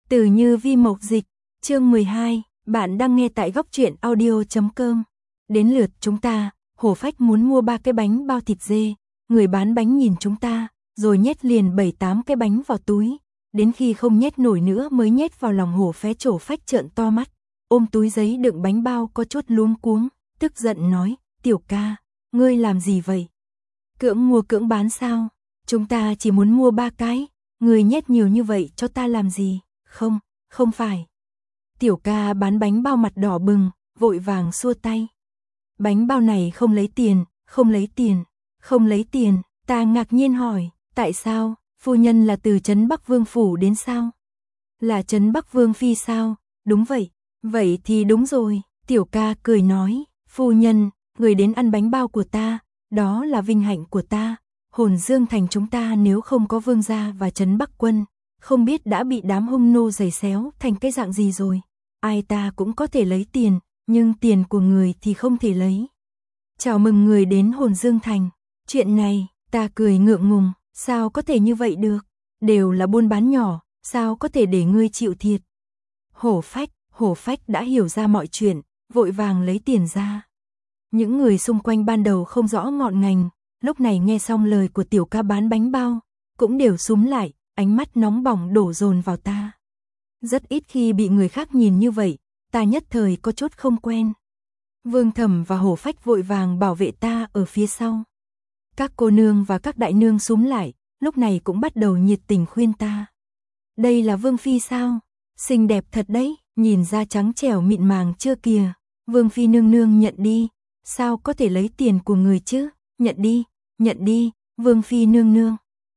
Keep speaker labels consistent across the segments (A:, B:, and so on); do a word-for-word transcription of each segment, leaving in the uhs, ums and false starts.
A: Từ Như Vi mộc dịch, chương mười hai, bạn đang nghe tại góc truyện audio chấm com. Đến lượt chúng ta, Hổ Phách muốn mua ba cái bánh bao thịt dê, người bán bánh nhìn chúng ta, rồi nhét liền bảy tám cái bánh vào túi, đến khi không nhét nổi nữa mới nhét vào lòng Hổ Phé. Trổ Phách trợn to mắt, ôm túi giấy đựng bánh bao có chút luống cuống, tức giận nói, tiểu ca, ngươi làm gì vậy? Cưỡng mua cưỡng bán sao? Chúng ta chỉ muốn mua ba cái, ngươi nhét nhiều như vậy cho ta làm gì? Không, không phải. Tiểu ca bán bánh bao mặt đỏ bừng, vội vàng xua tay. Bánh bao này không lấy tiền, không lấy tiền, không lấy tiền. Ta ngạc nhiên hỏi, tại sao? Phu nhân là từ trấn Bắc Vương phủ đến sao? Là trấn Bắc Vương phi sao? Đúng vậy. Vậy thì đúng rồi. Tiểu ca cười nói, phu nhân, người đến ăn bánh bao của ta, đó là vinh hạnh của ta. Hồn Dương thành chúng ta nếu không có vương gia và trấn Bắc quân, không biết đã bị đám hung nô giày xéo thành cái dạng gì rồi. Ai ta cũng có thể lấy tiền, nhưng tiền của người thì không thể lấy. Chào mừng người đến Hồn Dương thành. Chuyện này, ta cười ngượng ngùng, sao có thể như vậy được? Đều là buôn bán nhỏ, sao có thể để ngươi chịu thiệt? Hổ Phách, Hổ Phách đã hiểu ra mọi chuyện, vội vàng lấy tiền ra. Những người xung quanh ban đầu không rõ ngọn ngành, lúc này nghe xong lời của tiểu ca bán bánh bao, cũng đều súm lại, ánh mắt nóng bỏng đổ dồn vào ta. Rất ít khi bị người khác nhìn như vậy, ta nhất thời có chút không quen. Vương Thẩm và Hổ Phách vội vàng bảo vệ ta ở phía sau. Các cô nương và các đại nương súm lại, lúc này cũng bắt đầu nhiệt tình khuyên ta. Đây là Vương Phi sao? Xinh đẹp thật đấy, nhìn da trắng trẻo mịn màng chưa kìa. Vương Phi nương nương nhận đi, sao có thể lấy tiền của người chứ? Nhận đi, nhận đi, Vương Phi nương nương.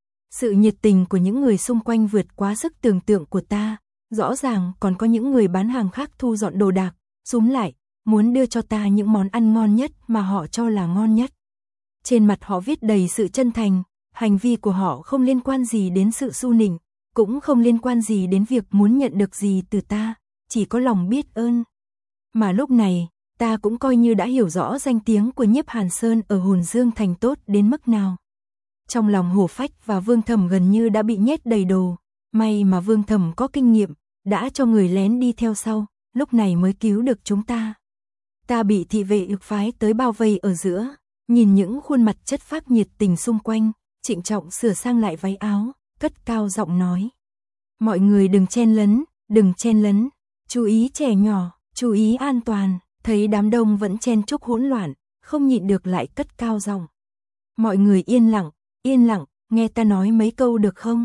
A: Sự nhiệt tình của những người xung quanh vượt quá sức tưởng tượng của ta, rõ ràng còn có những người bán hàng khác thu dọn đồ đạc, súm lại, muốn đưa cho ta những món ăn ngon nhất mà họ cho là ngon nhất. Trên mặt họ viết đầy sự chân thành, hành vi của họ không liên quan gì đến sự su nịnh, cũng không liên quan gì đến việc muốn nhận được gì từ ta, chỉ có lòng biết ơn. Mà lúc này, ta cũng coi như đã hiểu rõ danh tiếng của Nhiếp Hàn Sơn ở Hồn Dương thành tốt đến mức nào. Trong lòng Hổ Phách và Vương Thẩm gần như đã bị nhét đầy đồ, may mà Vương Thẩm có kinh nghiệm, đã cho người lén đi theo sau, lúc này mới cứu được chúng ta. Ta bị thị vệ ực phái tới bao vây ở giữa, nhìn những khuôn mặt chất phác nhiệt tình xung quanh, trịnh trọng sửa sang lại váy áo, cất cao giọng nói. Mọi người đừng chen lấn, đừng chen lấn, chú ý trẻ nhỏ, chú ý an toàn. Thấy đám đông vẫn chen chúc hỗn loạn, không nhịn được lại cất cao giọng. Mọi người yên lặng, yên lặng, nghe ta nói mấy câu được không?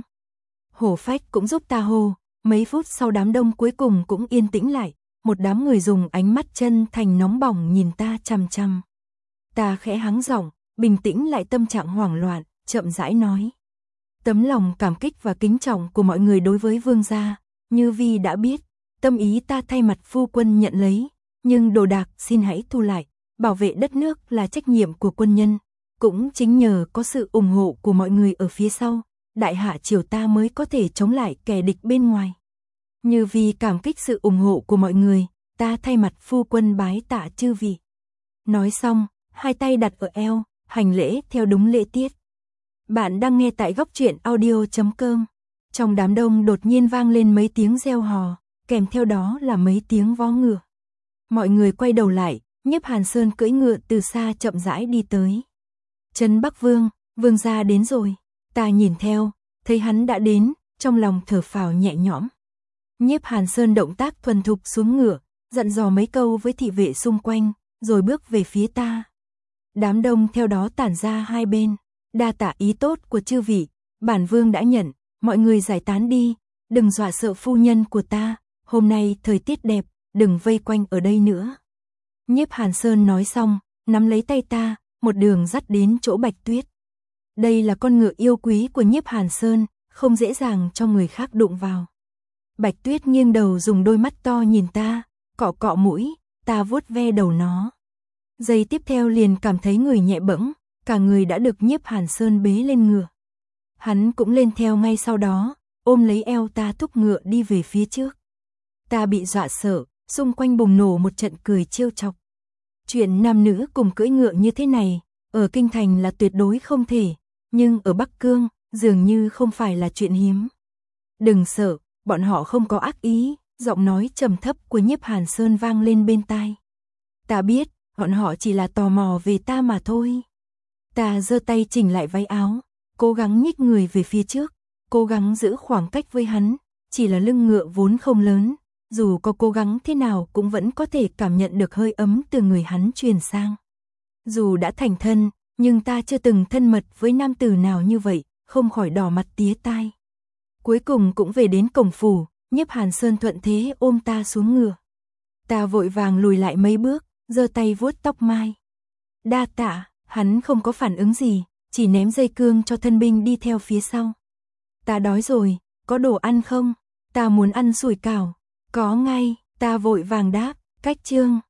A: Hổ Phách cũng giúp ta hô, mấy phút sau đám đông cuối cùng cũng yên tĩnh lại, một đám người dùng ánh mắt chân thành nóng bỏng nhìn ta chằm chằm. Ta khẽ hắng giọng, bình tĩnh lại tâm trạng hoảng loạn, chậm rãi nói. Tấm lòng cảm kích và kính trọng của mọi người đối với vương gia, Như Vi đã biết, tâm ý ta thay mặt phu quân nhận lấy. Nhưng đồ đạc xin hãy thu lại, bảo vệ đất nước là trách nhiệm của quân nhân, cũng chính nhờ có sự ủng hộ của mọi người ở phía sau, đại hạ triều ta mới có thể chống lại kẻ địch bên ngoài. Như vì cảm kích sự ủng hộ của mọi người, ta thay mặt phu quân bái tạ chư vị. Nói xong, hai tay đặt ở eo, hành lễ theo đúng lễ tiết. Bạn đang nghe tại góc truyện audio chấm com. Trong đám đông đột nhiên vang lên mấy tiếng reo hò, kèm theo đó là mấy tiếng vó ngựa. Mọi người quay đầu lại, Nhiếp Hàn Sơn cưỡi ngựa từ xa chậm rãi đi tới. Trấn Bắc Vương, vương gia đến rồi. Ta nhìn theo, thấy hắn đã đến, trong lòng thở phào nhẹ nhõm. Nhiếp Hàn Sơn động tác thuần thục xuống ngựa, dặn dò mấy câu với thị vệ xung quanh, rồi bước về phía ta. Đám đông theo đó tản ra hai bên, đa tạ ý tốt của chư vị, bản vương đã nhận, mọi người giải tán đi, đừng dọa sợ phu nhân của ta, hôm nay thời tiết đẹp. Đừng vây quanh ở đây nữa. Nhiếp Hàn Sơn nói xong, nắm lấy tay ta, một đường dắt đến chỗ Bạch Tuyết. Đây là con ngựa yêu quý của Nhiếp Hàn Sơn, không dễ dàng cho người khác đụng vào. Bạch Tuyết nghiêng đầu dùng đôi mắt to nhìn ta, cọ cọ mũi, ta vuốt ve đầu nó. Giây tiếp theo liền cảm thấy người nhẹ bẫng, cả người đã được Nhiếp Hàn Sơn bế lên ngựa. Hắn cũng lên theo ngay sau đó, ôm lấy eo ta thúc ngựa đi về phía trước. Ta bị dọa sợ. Xung quanh bùng nổ một trận cười trêu chọc. Chuyện nam nữ cùng cưỡi ngựa như thế này, ở Kinh Thành là tuyệt đối không thể, nhưng ở Bắc Cương, dường như không phải là chuyện hiếm. Đừng sợ, bọn họ không có ác ý, giọng nói trầm thấp của Nhiếp Hàn Sơn vang lên bên tai. Ta biết, bọn họ chỉ là tò mò về ta mà thôi. Ta giơ tay chỉnh lại váy áo, cố gắng nhích người về phía trước, cố gắng giữ khoảng cách với hắn, chỉ là lưng ngựa vốn không lớn, dù có cố gắng thế nào cũng vẫn có thể cảm nhận được hơi ấm từ người hắn truyền sang. Dù đã thành thân, nhưng ta chưa từng thân mật với nam tử nào như vậy, không khỏi đỏ mặt tía tai. Cuối cùng cũng về đến cổng phủ, Nhiếp Hàn Sơn thuận thế ôm ta xuống ngựa. Ta vội vàng lùi lại mấy bước, giơ tay vuốt tóc mai. Đa tạ, hắn không có phản ứng gì, chỉ ném dây cương cho thân binh đi theo phía sau. Ta đói rồi, có đồ ăn không? Ta muốn ăn sủi cảo. Có ngay, ta vội vàng đáp, cách chương.